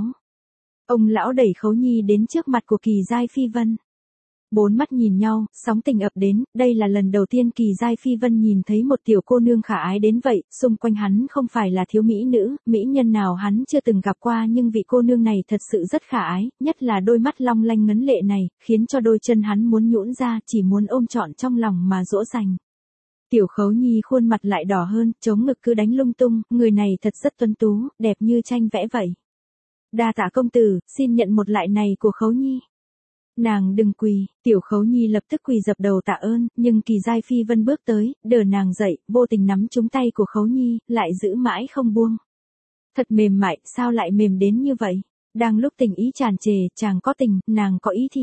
Ông lão đẩy Khấu Nhi đến trước mặt của Kỳ Giai Phi Vân. Bốn mắt nhìn nhau, sóng tình ập đến, đây là lần đầu tiên Kỳ Giai Phi Vân nhìn thấy một tiểu cô nương khả ái đến vậy, xung quanh hắn không phải là thiếu mỹ nữ, mỹ nhân nào hắn chưa từng gặp qua nhưng vị cô nương này thật sự rất khả ái, nhất là đôi mắt long lanh ngấn lệ này, khiến cho đôi chân hắn muốn nhũn ra, chỉ muốn ôm trọn trong lòng mà dỗ dành. Tiểu Khấu Nhi khuôn mặt lại đỏ hơn, chống ngực cứ đánh lung tung, người này thật rất tuấn tú, đẹp như tranh vẽ vậy. Đa tạ công tử, xin nhận một lại này của Khấu Nhi. Nàng đừng quỳ, tiểu Khấu Nhi lập tức quỳ dập đầu tạ ơn, nhưng Kỳ Giai Phi Vân bước tới, đỡ nàng dậy, vô tình nắm trúng tay của Khấu Nhi, lại giữ mãi không buông. Thật mềm mại, sao lại mềm đến như vậy? Đang lúc tình ý tràn trề, chàng có tình, nàng có ý thì.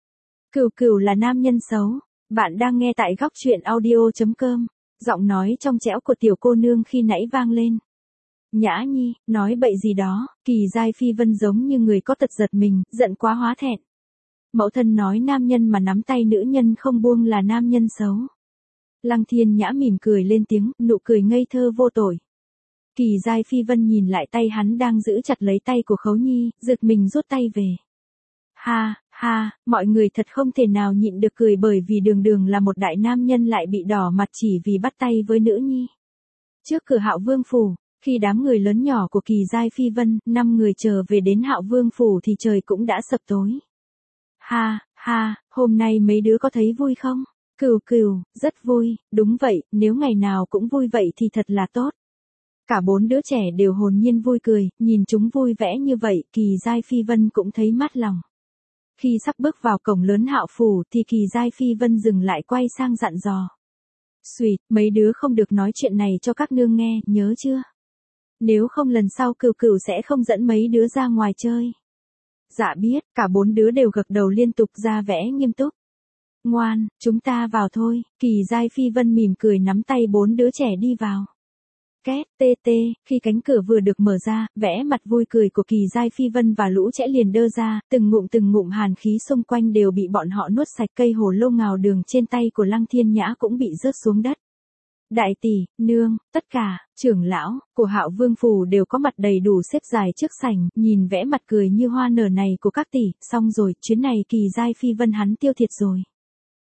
Cừu cừu là nam nhân xấu. Bạn đang nghe tại góc truyện audio chấm com. Giọng nói trong trẻo của tiểu cô nương khi nãy vang lên. Nhã Nhi, nói bậy gì đó, Kỳ Giai Phi Vân giống như người có tật giật mình, giận quá hóa thẹn. Mẫu thân nói nam nhân mà nắm tay nữ nhân không buông là nam nhân xấu. Lăng Thiên Nhã mỉm cười lên tiếng, nụ cười ngây thơ vô tội. Kỳ Giai Phi Vân nhìn lại tay hắn đang giữ chặt lấy tay của Khấu Nhi, giật mình rút tay về. Ha, ha, mọi người thật không thể nào nhịn được cười bởi vì đường đường là một đại nam nhân lại bị đỏ mặt chỉ vì bắt tay với nữ nhi. Trước cửa Hạo Vương phủ, khi đám người lớn nhỏ của Kỳ Giai Phi Vân, năm người chờ về đến Hạo Vương phủ thì trời cũng đã sập tối. Ha, ha, hôm nay mấy đứa có thấy vui không? Cừu cừu, rất vui, đúng vậy, nếu ngày nào cũng vui vậy thì thật là tốt. Cả bốn đứa trẻ đều hồn nhiên vui cười, nhìn chúng vui vẻ như vậy, Kỳ Giai Phi Vân cũng thấy mát lòng. Khi sắp bước vào cổng lớn Hạo phủ thì Kỳ Giai Phi Vân dừng lại quay sang dặn dò. Xùyt, mấy đứa không được nói chuyện này cho các nương nghe, nhớ chưa? Nếu không lần sau cừu cừu sẽ không dẫn mấy đứa ra ngoài chơi. Dạ biết, cả bốn đứa đều gật đầu liên tục ra vẻ nghiêm túc. Ngoan, chúng ta vào thôi, Kỳ Giai Phi Vân mỉm cười nắm tay bốn đứa trẻ đi vào. Két, tê tê, khi cánh cửa vừa được mở ra, vẻ mặt vui cười của Kỳ Giai Phi Vân và lũ trẻ liền đơ ra, từng ngụm từng ngụm hàn khí xung quanh đều bị bọn họ nuốt sạch, cây hồ lô ngào đường trên tay của Lăng Thiên Nhã cũng bị rớt xuống đất. Đại tỷ, nương, tất cả, trưởng lão, của Hạo Vương phủ đều có mặt đầy đủ xếp dài trước sảnh, nhìn vẻ mặt cười như hoa nở này của các tỷ, xong rồi, chuyến này Kỳ Giai Phi Vân hắn tiêu thiệt rồi.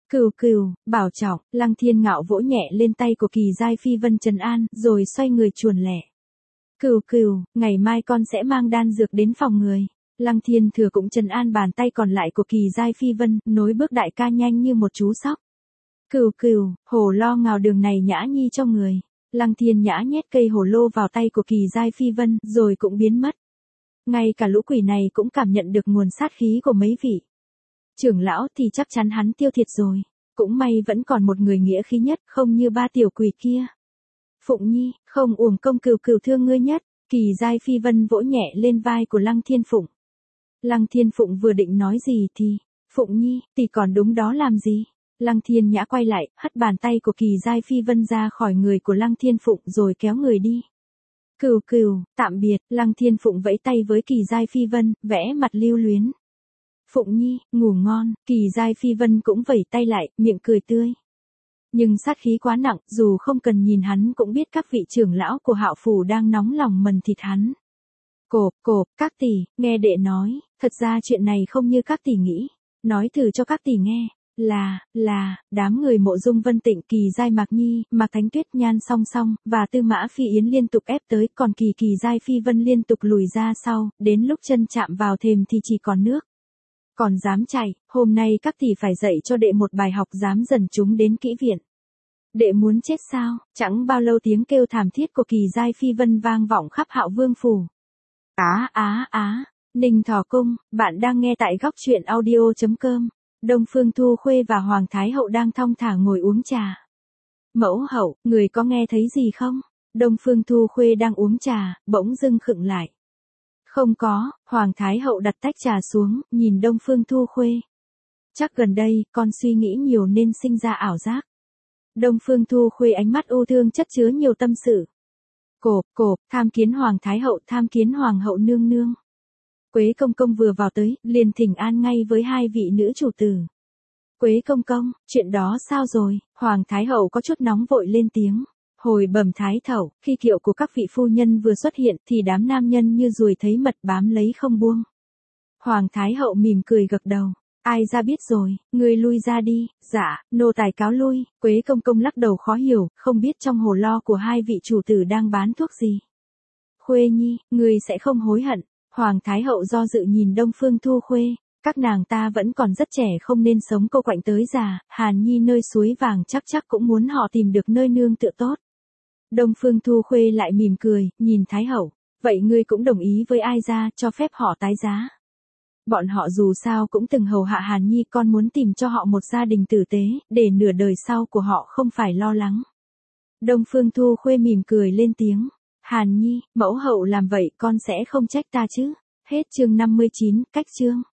Cừu cừu, bảo trọng, Lăng Thiên Ngạo vỗ nhẹ lên tay của Kỳ Giai Phi Vân trấn an, rồi xoay người chuồn lẻ. Cừu cừu, ngày mai con sẽ mang đan dược đến phòng người. Lăng Thiên Thừa cũng trấn an bàn tay còn lại của Kỳ Giai Phi Vân, nối bước đại ca nhanh như một chú sóc. Cừu cừu, hổ lo ngào đường này nhã nhi cho người. Lăng Thiên nhã nhét cây hổ lô vào tay của Kỳ Giai Phi Vân, rồi cũng biến mất. Ngay cả lũ quỷ này cũng cảm nhận được nguồn sát khí của mấy vị trưởng lão thì chắc chắn hắn tiêu thiệt rồi. Cũng may vẫn còn một người nghĩa khí nhất, không như ba tiểu quỷ kia. Phụng Nhi, không uổng công cừu cừu thương ngươi nhất. Kỳ Giai Phi Vân vỗ nhẹ lên vai của Lăng Thiên Phụng. Lăng Thiên Phụng vừa định nói gì thì, Phụng Nhi, tỷ còn đúng đó làm gì? Lăng Thiên Nhã quay lại, hất bàn tay của Kỳ Giai Phi Vân ra khỏi người của Lăng Thiên Phụng rồi kéo người đi. Cừu cừu, tạm biệt, Lăng Thiên Phụng vẫy tay với Kỳ Giai Phi Vân, vẽ mặt lưu luyến. Phụng Nhi, ngủ ngon, Kỳ Giai Phi Vân cũng vẫy tay lại, miệng cười tươi. Nhưng sát khí quá nặng, dù không cần nhìn hắn cũng biết các vị trưởng lão của Hạo phủ đang nóng lòng mần thịt hắn. Cộp, cộp, các tỷ, nghe đệ nói, thật ra chuyện này không như các tỷ nghĩ. Nói thử cho các tỷ nghe, là, là, đám người Mộ Dung Vân Tịnh, Kỳ Giai Mạc Nhi, Mạc Thánh Tuyết Nhan song song, và Tư Mã Phi Yến liên tục ép tới, còn Kỳ Kỳ Giai Phi Vân liên tục lùi ra sau, đến lúc chân chạm vào thềm thì chỉ còn nước. Còn dám chạy, hôm nay các tỷ phải dạy cho đệ một bài học dám dần chúng đến kỹ viện. Đệ muốn chết sao? Chẳng bao lâu tiếng kêu thảm thiết của Kỳ Giai Phi Vân vang vọng khắp Hạo Vương phủ. Á á á, Ninh Thỏ Cung, bạn đang nghe tại góc truyện audio chấm com. Đông Phương Thu Khuê và Hoàng Thái Hậu đang thong thả ngồi uống trà. Mẫu hậu, người có nghe thấy gì không? Đông Phương Thu Khuê đang uống trà, bỗng dưng khựng lại. Không có, Hoàng Thái Hậu đặt tách trà xuống, nhìn Đông Phương Thu Khuê. Chắc gần đây, con suy nghĩ nhiều nên sinh ra ảo giác. Đông Phương Thu Khuê ánh mắt u thương chất chứa nhiều tâm sự. Cộp, cộp, tham kiến Hoàng Thái Hậu, tham kiến Hoàng hậu nương nương. Quế Công Công vừa vào tới, liền thỉnh an ngay với hai vị nữ chủ tử. Quế Công Công, chuyện đó sao rồi? Hoàng Thái Hậu có chút nóng vội lên tiếng. Hồi bẩm Thái Thậu, khi kiệu của các vị phu nhân vừa xuất hiện thì đám nam nhân như ruồi thấy mật bám lấy không buông. Hoàng Thái Hậu mỉm cười gật đầu. Ai ra biết rồi, ngươi lui ra đi. Dạ, nô tài cáo lui. Quế Công Công lắc đầu khó hiểu, không biết trong hồ lo của hai vị chủ tử đang bán thuốc gì. Khuê Nhi, ngươi sẽ không hối hận. Hoàng Thái Hậu do dự nhìn Đông Phương Thu Khuê. Các nàng ta vẫn còn rất trẻ không nên sống cô quạnh tới già. Hàn Nhi nơi suối vàng chắc chắc cũng muốn họ tìm được nơi nương tựa tốt. Đông Phương Thu Khuê lại mỉm cười, nhìn Thái Hậu. Vậy ngươi cũng đồng ý với ai ra, cho phép họ tái giá. Bọn họ dù sao cũng từng hầu hạ Hàn Nhi, con muốn tìm cho họ một gia đình tử tế, để nửa đời sau của họ không phải lo lắng. Đông Phương Thu Khuê mỉm cười lên tiếng. Hàn Nhi, mẫu hậu làm vậy con sẽ không trách ta chứ. Hết chương năm mươi chín, cách chương.